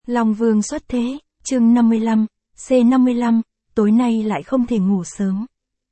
Long Vương xuất thế, chương 55, C55, tối nay lại không thể ngủ sớm.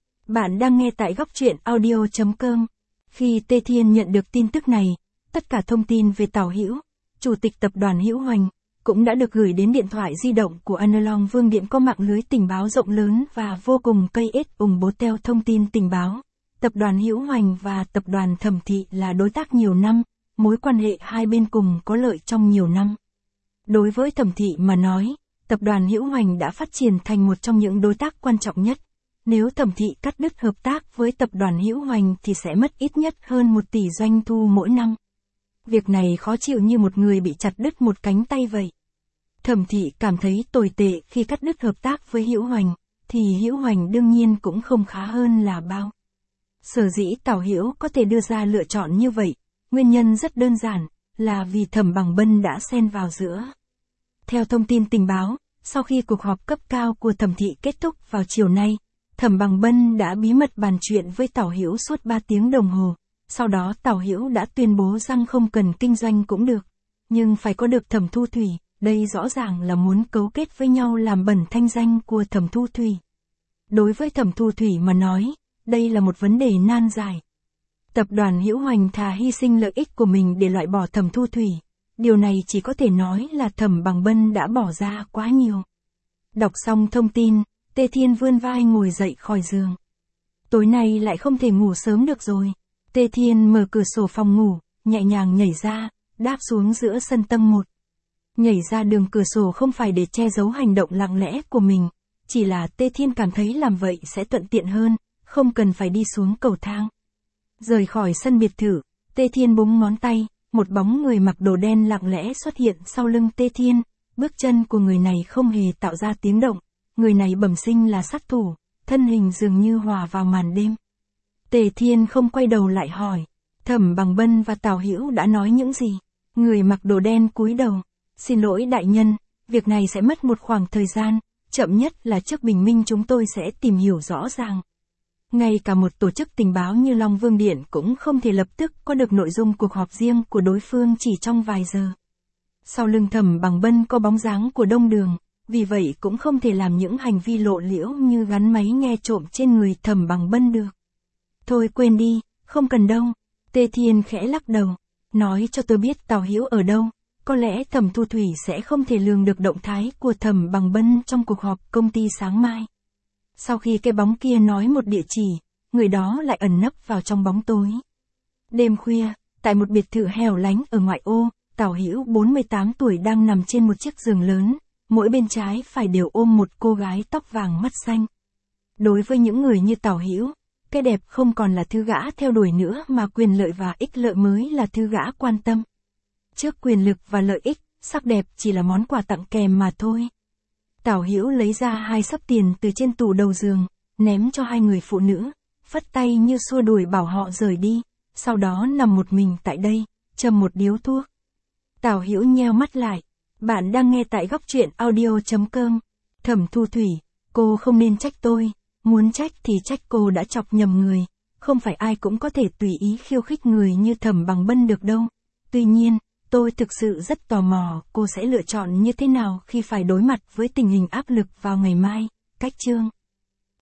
Bạn đang nghe tại góc truyện audio.com. Khi Tê Thiên nhận được tin tức này, tất cả thông tin về Tào Hữu, chủ tịch tập đoàn Hữu Hoành, cũng đã được gửi đến điện thoại di động của Long Vương Điện có mạng lưới tình báo rộng lớn và vô cùng cây ết ủng bố theo thông tin tình báo. Tập đoàn Hữu Hoành và tập đoàn Thẩm Thị là đối tác nhiều năm, mối quan hệ hai bên cùng có lợi trong nhiều năm. Đối với Thẩm Thị mà nói, tập đoàn Hữu Hoành đã phát triển thành một trong những đối tác quan trọng nhất. Nếu Thẩm Thị cắt đứt hợp tác với tập đoàn Hữu Hoành thì sẽ mất ít nhất hơn 1 tỷ doanh thu mỗi năm. Việc này khó chịu như một người bị chặt đứt một cánh tay vậy. Thẩm Thị cảm thấy tồi tệ khi cắt đứt hợp tác với Hữu Hoành, thì Hữu Hoành đương nhiên cũng không khá hơn là bao. Sở dĩ Tào Hữu có thể đưa ra lựa chọn như vậy, nguyên nhân rất đơn giản, là vì Thẩm Bằng Bân đã xen vào giữa. Theo thông tin tình báo, sau khi cuộc họp cấp cao của Thẩm Thị kết thúc vào chiều nay, Thẩm Bằng Bân đã bí mật bàn chuyện với Tào Hữu suốt 3 tiếng đồng hồ. Sau đó Tào Hữu đã tuyên bố rằng không cần kinh doanh cũng được, nhưng phải có được Thẩm Thu Thủy. Đây rõ ràng là muốn cấu kết với nhau làm bẩn thanh danh của Thẩm Thu Thủy. Đối với Thẩm Thu Thủy mà nói, đây là một vấn đề nan giải. Tập đoàn Hữu Hoành thà hy sinh lợi ích của mình để loại bỏ Thẩm Thu Thủy. Điều này chỉ có thể nói là Thẩm Bằng Bân đã bỏ ra quá nhiều. Đọc xong thông tin, Tê Thiên vươn vai ngồi dậy khỏi giường. Tối nay lại không thể ngủ sớm được rồi. Tê Thiên mở cửa sổ phòng ngủ, nhẹ nhàng nhảy ra, đáp xuống giữa sân tầng 1. Nhảy ra đường cửa sổ không phải để che giấu hành động lặng lẽ của mình, chỉ là Tê Thiên cảm thấy làm vậy sẽ thuận tiện hơn, không cần phải đi xuống cầu thang. Rời khỏi sân biệt thự, Tê Thiên búng ngón tay, một bóng người mặc đồ đen lặng lẽ xuất hiện sau lưng Tê Thiên, bước chân của người này không hề tạo ra tiếng động, người này bẩm sinh là sát thủ, thân hình dường như hòa vào màn đêm. Tê Thiên không quay đầu lại hỏi, Thẩm Bằng Bân và Tào Hữu đã nói những gì? Người mặc đồ đen cúi đầu, xin lỗi đại nhân, việc này sẽ mất một khoảng thời gian, chậm nhất là trước bình minh chúng tôi sẽ tìm hiểu rõ ràng. Ngay cả một tổ chức tình báo như Long Vương Điện cũng không thể lập tức có được nội dung cuộc họp riêng của đối phương chỉ trong vài giờ. Sau lưng Thẩm Bằng Bân có bóng dáng của Đông Đường, vì vậy cũng không thể làm những hành vi lộ liễu như gắn máy nghe trộm trên người Thẩm Bằng Bân được. Thôi quên đi, không cần đâu. Tê Thiên khẽ lắc đầu, nói cho tôi biết Tào Hữu ở đâu. Có lẽ Thẩm Thu Thủy sẽ không thể lường được động thái của Thẩm Bằng Bân trong cuộc họp công ty sáng mai. Sau khi cái bóng kia nói một địa chỉ, người đó lại ẩn nấp vào trong bóng tối. Đêm khuya, tại một biệt thự hẻo lánh ở ngoại ô, Tào Hữu 48 tuổi đang nằm trên một chiếc giường lớn, mỗi bên trái phải đều ôm một cô gái tóc vàng mắt xanh. Đối với những người như Tào Hữu, cái đẹp không còn là thứ gã theo đuổi nữa mà quyền lợi và ích lợi mới là thứ gã quan tâm. Trước quyền lực và lợi ích, sắc đẹp chỉ là món quà tặng kèm mà thôi. Tào Hữu lấy ra 2 xấp tiền từ trên tủ đầu giường, ném cho 2 người phụ nữ, phất tay như xua đuổi bảo họ rời đi, sau đó nằm một mình tại đây, châm một điếu thuốc. Tào Hữu nheo mắt lại, bạn đang nghe tại góc truyện audio.com. Thẩm Thu Thủy, cô không nên trách tôi, muốn trách thì trách cô đã chọc nhầm người, không phải ai cũng có thể tùy ý khiêu khích người như Thẩm Bằng Bân được đâu. Tuy nhiên, tôi thực sự rất tò mò cô sẽ lựa chọn như thế nào khi phải đối mặt với tình hình áp lực vào ngày mai. Cách chương